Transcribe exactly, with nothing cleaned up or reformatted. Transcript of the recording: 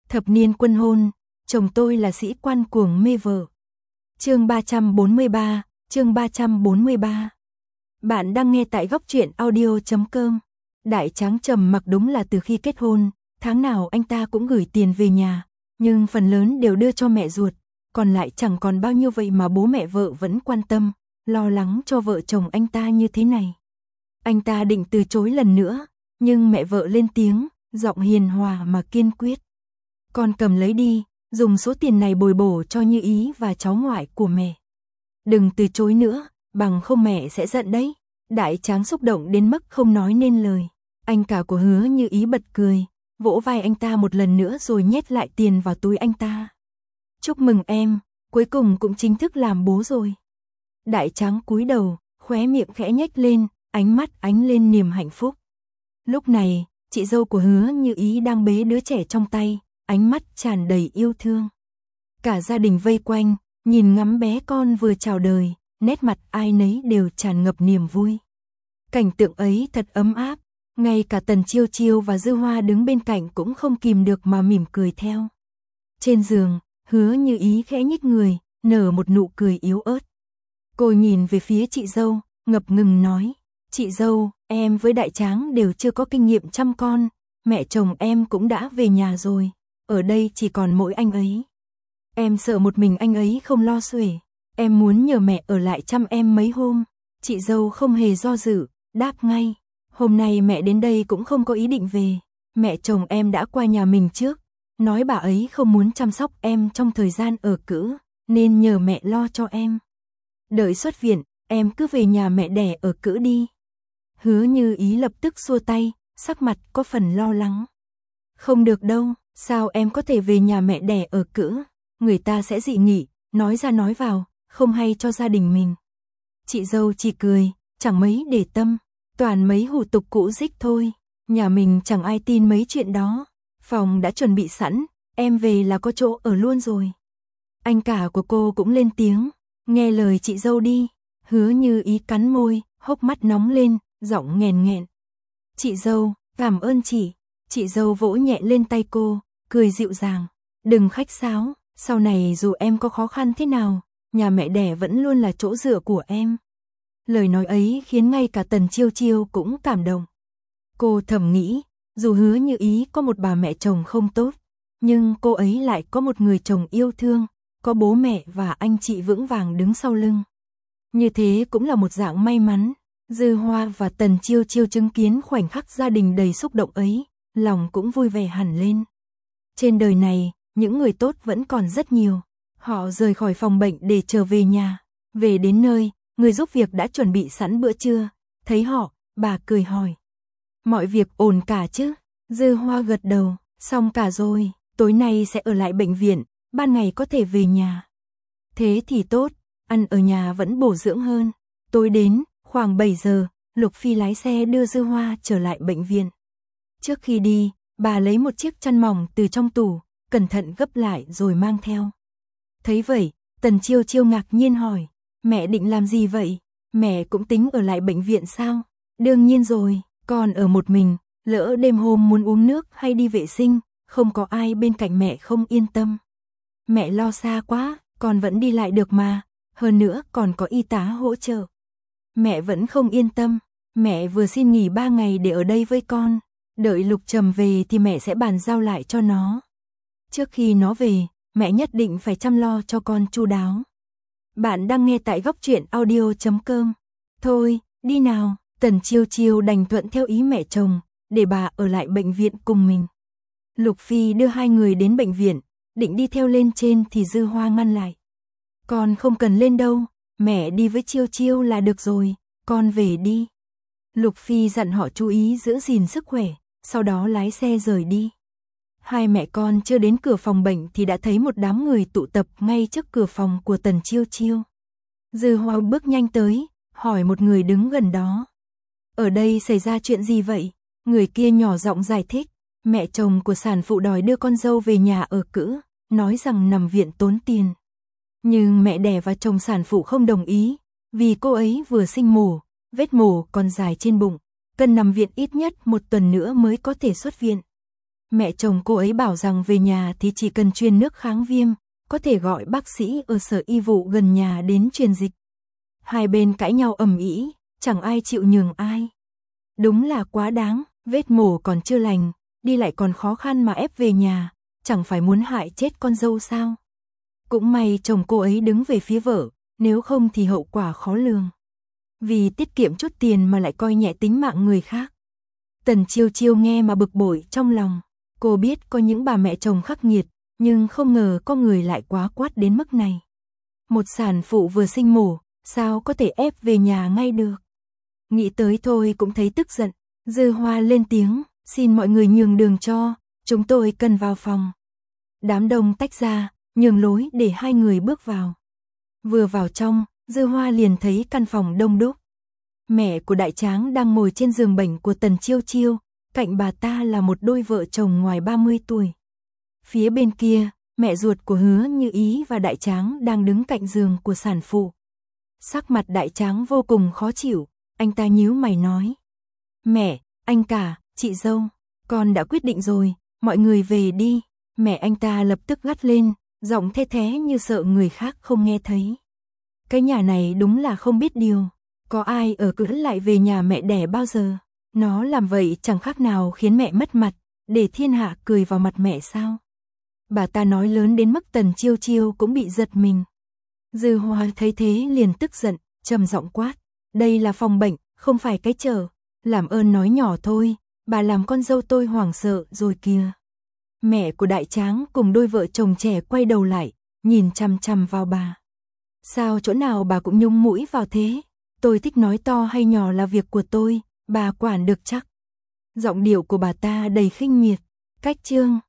Thập niên quân hôn, chồng tôi là sĩ quan cuồng mê vợ. Chương ba trăm bốn mươi ba, chương ba trăm bốn mươi ba. Bạn đang nghe tại góc truyện audio chấm com. Đại Tráng trầm mặc đúng là từ khi kết hôn, tháng nào anh ta cũng gửi tiền về nhà, nhưng phần lớn đều đưa cho mẹ ruột, còn lại chẳng còn bao nhiêu vậy mà bố mẹ vợ vẫn quan tâm, lo lắng cho vợ chồng anh ta như thế này. Anh ta định từ chối lần nữa, nhưng mẹ vợ lên tiếng, giọng hiền hòa mà kiên quyết. Con cầm lấy đi, dùng số tiền này bồi bổ cho Như Ý và cháu ngoại của mẹ. Đừng từ chối nữa, bằng không mẹ sẽ giận đấy. Đại Tráng xúc động đến mức không nói nên lời. Anh cả của Hứa Như Ý bật cười, vỗ vai anh ta một lần nữa rồi nhét lại tiền vào túi anh ta. Chúc mừng em, cuối cùng cũng chính thức làm bố rồi. Đại Tráng cúi đầu, khóe miệng khẽ nhếch lên, ánh mắt ánh lên niềm hạnh phúc. Lúc này, chị dâu của Hứa Như Ý đang bế đứa trẻ trong tay, ánh mắt tràn đầy yêu thương. Cả gia đình vây quanh, nhìn ngắm bé con vừa chào đời, nét mặt ai nấy đều tràn ngập niềm vui. Cảnh tượng ấy thật ấm áp, ngay cả Tần Chiêu Chiêu và Dư Hoa đứng bên cạnh cũng không kìm được mà mỉm cười theo. Trên giường, Hứa Như Ý khẽ nhích người, nở một nụ cười yếu ớt. Cô nhìn về phía chị dâu, ngập ngừng nói, chị dâu, em với Đại Tráng đều chưa có kinh nghiệm chăm con, mẹ chồng em cũng đã về nhà rồi, ở đây chỉ còn mỗi anh ấy. Em sợ một mình anh ấy không lo xuể, em muốn nhờ mẹ ở lại chăm em mấy hôm. Chị dâu không hề do dự, đáp ngay, hôm nay mẹ đến đây cũng không có ý định về, mẹ chồng em đã qua nhà mình trước, nói bà ấy không muốn chăm sóc em trong thời gian ở cữ, nên nhờ mẹ lo cho em. Đợi xuất viện, em cứ về nhà mẹ đẻ ở cữ đi. Hứa Như Ý lập tức xua tay, sắc mặt có phần lo lắng. Không được đâu, sao em có thể về nhà mẹ đẻ ở cữ, người ta sẽ dị nghị, nói ra nói vào, không hay cho gia đình mình. Chị dâu chỉ cười, chẳng mấy để tâm, toàn mấy hủ tục cũ dích thôi, nhà mình chẳng ai tin mấy chuyện đó, phòng đã chuẩn bị sẵn, em về là có chỗ ở luôn rồi. Anh cả của cô cũng lên tiếng, nghe lời chị dâu đi. Hứa Như Ý cắn môi, hốc mắt nóng lên, giọng nghẹn nghẹn. Chị dâu, cảm ơn chị. Chị dâu vỗ nhẹ lên tay cô, cười dịu dàng, đừng khách sáo, sau này dù em có khó khăn thế nào, nhà mẹ đẻ vẫn luôn là chỗ dựa của em. Lời nói ấy khiến ngay cả Tần Chiêu Chiêu cũng cảm động. Cô thầm nghĩ, dù Hứa Như Ý có một bà mẹ chồng không tốt, nhưng cô ấy lại có một người chồng yêu thương, có bố mẹ và anh chị vững vàng đứng sau lưng. Như thế cũng là một dạng may mắn. Dư Hoa và Tần Chiêu Chiêu chứng kiến khoảnh khắc gia đình đầy xúc động ấy, lòng cũng vui vẻ hẳn lên. Trên đời này, những người tốt vẫn còn rất nhiều. Họ rời khỏi phòng bệnh để trở về nhà. Về đến nơi, người giúp việc đã chuẩn bị sẵn bữa trưa. Thấy họ, bà cười hỏi. Mọi việc ổn cả chứ? Dư Hoa gật đầu, xong cả rồi, tối nay sẽ ở lại bệnh viện, ban ngày có thể về nhà. Thế thì tốt, ăn ở nhà vẫn bổ dưỡng hơn. Tối đến, khoảng bảy giờ, Lục Phi lái xe đưa Dư Hoa trở lại bệnh viện. Trước khi đi, bà lấy một chiếc chăn mỏng từ trong tủ, cẩn thận gấp lại rồi mang theo. Thấy vậy, Tần Chiêu Chiêu ngạc nhiên hỏi, mẹ định làm gì vậy? Mẹ cũng tính ở lại bệnh viện sao? Đương nhiên rồi, con ở một mình, lỡ đêm hôm muốn uống nước hay đi vệ sinh, không có ai bên cạnh mẹ không yên tâm. Mẹ lo xa quá, con vẫn đi lại được mà, hơn nữa còn có y tá hỗ trợ. Mẹ vẫn không yên tâm, mẹ vừa xin nghỉ ba ngày để ở đây với con, đợi Lục Trầm về thì mẹ sẽ bàn giao lại cho nó. Trước khi nó về, mẹ nhất định phải chăm lo cho con chu đáo. Bạn đang nghe tại góc truyện audio chấm com. Thôi, đi nào, Tần Chiêu Chiêu đành thuận theo ý mẹ chồng, để bà ở lại bệnh viện cùng mình. Lục Phi đưa hai người đến bệnh viện, định đi theo lên trên thì Dư Hoa ngăn lại. Con không cần lên đâu, mẹ đi với Chiêu Chiêu là được rồi, con về đi. Lục Phi dặn họ chú ý giữ gìn sức khỏe, sau đó lái xe rời đi. Hai mẹ con chưa đến cửa phòng bệnh thì đã thấy một đám người tụ tập ngay trước cửa phòng của Tần Chiêu Chiêu. Dư Hoa bước nhanh tới, hỏi một người đứng gần đó. Ở đây xảy ra chuyện gì vậy? Người kia nhỏ giọng giải thích, mẹ chồng của sản phụ đòi đưa con dâu về nhà ở cữ, nói rằng nằm viện tốn tiền. Nhưng mẹ đẻ và chồng sản phụ không đồng ý, vì cô ấy vừa sinh mổ, vết mổ còn dài trên bụng, cần nằm viện ít nhất một tuần nữa mới có thể xuất viện. Mẹ chồng cô ấy bảo rằng về nhà thì chỉ cần truyền nước kháng viêm, có thể gọi bác sĩ ở sở y vụ gần nhà đến truyền dịch. Hai bên cãi nhau ầm ĩ, chẳng ai chịu nhường ai. Đúng là quá đáng, vết mổ còn chưa lành, đi lại còn khó khăn mà ép về nhà, chẳng phải muốn hại chết con dâu sao? Cũng may chồng cô ấy đứng về phía vợ, nếu không thì hậu quả khó lường. Vì tiết kiệm chút tiền mà lại coi nhẹ tính mạng người khác. Tần Chiêu Chiêu nghe mà bực bội trong lòng, cô biết có những bà mẹ chồng khắc nghiệt, nhưng không ngờ có người lại quá quát đến mức này. Một sản phụ vừa sinh mổ, sao có thể ép về nhà ngay được? Nghĩ tới thôi cũng thấy tức giận, Dư Hoa lên tiếng, xin mọi người nhường đường cho, chúng tôi cần vào phòng. Đám đông tách ra, nhường lối để hai người bước vào. Vừa vào trong, Dư Hoa liền thấy căn phòng đông đúc. Mẹ của Đại Tráng đang ngồi trên giường bệnh của Tần Chiêu Chiêu, cạnh bà ta là một đôi vợ chồng ngoài ba mươi tuổi. Phía bên kia, mẹ ruột của Hứa Như Ý và Đại Tráng đang đứng cạnh giường của sản phụ. Sắc mặt Đại Tráng vô cùng khó chịu, anh ta nhíu mày nói. Mẹ, anh cả, chị dâu, con đã quyết định rồi, mọi người về đi. Mẹ anh ta lập tức gắt lên, giọng the thé như sợ người khác không nghe thấy. Cái nhà này đúng là không biết điều, có ai ở cữ lại về nhà mẹ đẻ bao giờ. Nó làm vậy chẳng khác nào khiến mẹ mất mặt, để thiên hạ cười vào mặt mẹ sao. Bà ta nói lớn đến mức Tần Chiêu Chiêu cũng bị giật mình. Dư Hoa thấy thế liền tức giận, trầm giọng quát. Đây là phòng bệnh, không phải cái chợ. Làm ơn nói nhỏ thôi, bà làm con dâu tôi hoảng sợ rồi kìa. Mẹ của Đại Tráng cùng đôi vợ chồng trẻ quay đầu lại, nhìn chằm chằm vào bà. Sao chỗ nào bà cũng nhúng mũi vào thế? Tôi thích nói to hay nhỏ là việc của tôi, bà quản được chắc. Giọng điệu của bà ta đầy khinh miệt. Cách chương